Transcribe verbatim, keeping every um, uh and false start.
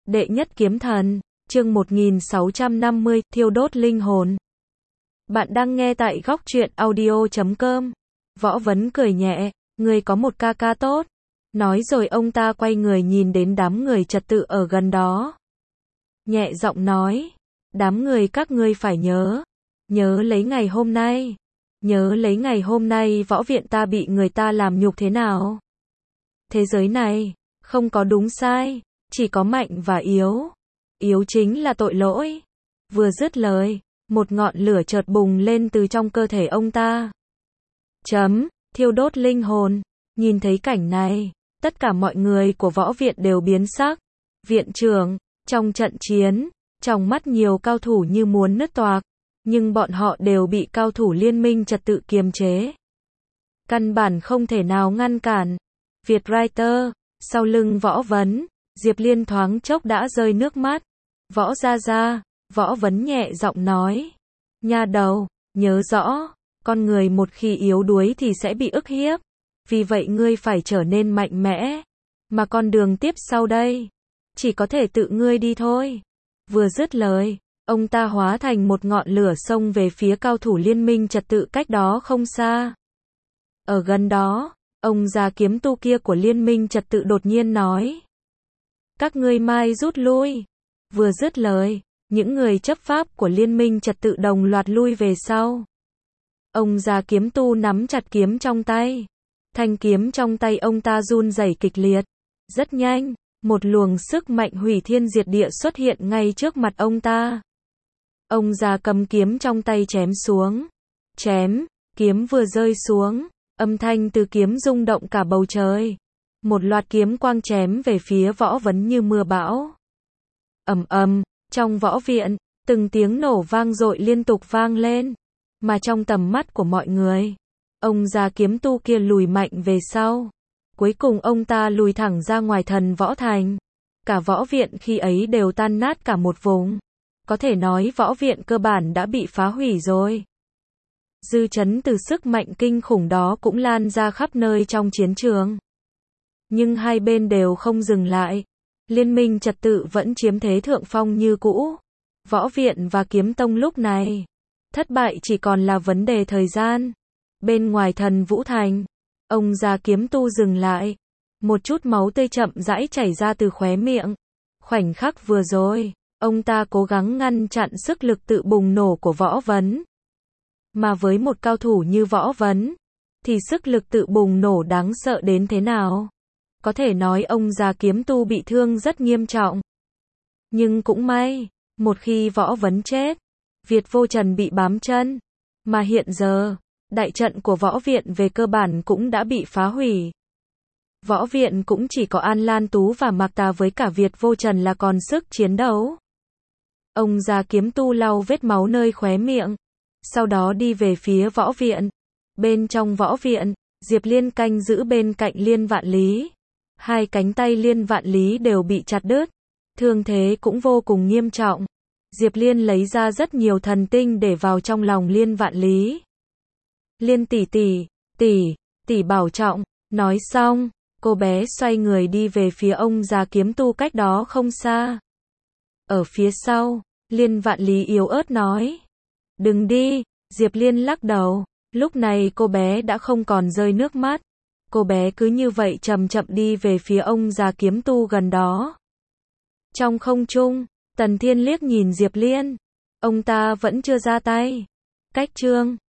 Đệ nhất kiếm thần, chương một nghìn sáu trăm năm mươi, thiêu đốt linh hồn. Bạn đang nghe tại góc truyện audio chấm com. Võ Vấn cười nhẹ, người có một ca ca tốt. Nói rồi ông ta quay người nhìn đến đám người trật tự ở gần đó. Nhẹ giọng nói, đám người các ngươi phải nhớ, nhớ lấy ngày hôm nay. Nhớ lấy ngày hôm nay võ viện ta bị người ta làm nhục thế nào. Thế giới này, không có đúng sai, chỉ có mạnh và yếu. Yếu chính là tội lỗi. Vừa dứt lời, một ngọn lửa chợt bùng lên từ trong cơ thể ông ta. Chấm, thiêu đốt linh hồn. Nhìn thấy cảnh này, tất cả mọi người của võ viện đều biến sắc. Viện trưởng, trong trận chiến, trong mắt nhiều cao thủ như muốn nứt toạc, nhưng bọn họ đều bị cao thủ liên minh trật tự kiềm chế. Căn bản không thể nào ngăn cản. Việt Writer, sau lưng Võ Vấn, Diệp Liên thoáng chốc đã rơi nước mắt. Võ gia gia, Võ Vấn nhẹ giọng nói. Nha đầu, nhớ rõ, con người một khi yếu đuối thì sẽ bị ức hiếp. Vì vậy ngươi phải trở nên mạnh mẽ. Mà con đường tiếp sau đây, chỉ có thể tự ngươi đi thôi. Vừa dứt lời, ông ta hóa thành một ngọn lửa xông về phía cao thủ liên minh trật tự cách đó không xa. Ở gần đó, ông già kiếm tu kia của liên minh trật tự đột nhiên nói. Các ngươi mai rút lui. Vừa dứt lời, những người chấp pháp của liên minh trật tự đồng loạt lui về sau. Ông già kiếm tu nắm chặt kiếm trong tay. Thanh kiếm trong tay ông ta run rẩy kịch liệt. Rất nhanh, một luồng sức mạnh hủy thiên diệt địa xuất hiện ngay trước mặt ông ta. Ông già cầm kiếm trong tay chém xuống. Chém, kiếm vừa rơi xuống, âm thanh từ kiếm rung động cả bầu trời. Một loạt kiếm quang chém về phía Võ Vấn như mưa bão. Ầm ầm, trong võ viện, từng tiếng nổ vang dội liên tục vang lên. Mà trong tầm mắt của mọi người, ông già kiếm tu kia lùi mạnh về sau. Cuối cùng ông ta lùi thẳng ra ngoài thần võ thành. Cả võ viện khi ấy đều tan nát cả một vùng. Có thể nói võ viện cơ bản đã bị phá hủy rồi. Dư chấn từ sức mạnh kinh khủng đó cũng lan ra khắp nơi trong chiến trường. Nhưng hai bên đều không dừng lại. Liên minh trật tự vẫn chiếm thế thượng phong như cũ. Võ viện và kiếm tông lúc này, thất bại chỉ còn là vấn đề thời gian. Bên ngoài thần vũ thành, ông già kiếm tu dừng lại. Một chút máu tươi chậm rãi chảy ra từ khóe miệng. Khoảnh khắc vừa rồi, ông ta cố gắng ngăn chặn sức lực tự bùng nổ của Võ Vấn. Mà với một cao thủ như Võ Vấn, thì sức lực tự bùng nổ đáng sợ đến thế nào? Có thể nói ông già kiếm tu bị thương rất nghiêm trọng. Nhưng cũng may, một khi Võ Vấn chết, Việt Vô Trần bị bám chân. Mà hiện giờ, đại trận của võ viện về cơ bản cũng đã bị phá hủy. Võ viện cũng chỉ có An Lan Tú và Mạc Tà với cả Việt Vô Trần là còn sức chiến đấu. Ông già kiếm tu lau vết máu nơi khóe miệng. Sau đó đi về phía võ viện. Bên trong võ viện, Diệp Liên canh giữ bên cạnh Liên Vạn Lý. Hai cánh tay Liên Vạn Lý đều bị chặt đứt. Thương thế cũng vô cùng nghiêm trọng. Diệp Liên lấy ra rất nhiều thần tinh để vào trong lòng Liên Vạn Lý. Liên tỷ tỷ, tỷ, tỷ bảo trọng. Nói xong, cô bé xoay người đi về phía ông già kiếm tu cách đó không xa. Ở phía sau, Liên Vạn Lý yếu ớt nói. Đừng đi, Diệp Liên lắc đầu. Lúc này cô bé đã không còn rơi nước mắt. Cô bé cứ như vậy chậm chậm đi về phía ông già kiếm tu gần đó. Trong không trung, Tần Thiên liếc nhìn Diệp Liên. Ông ta vẫn chưa ra tay. Cách chương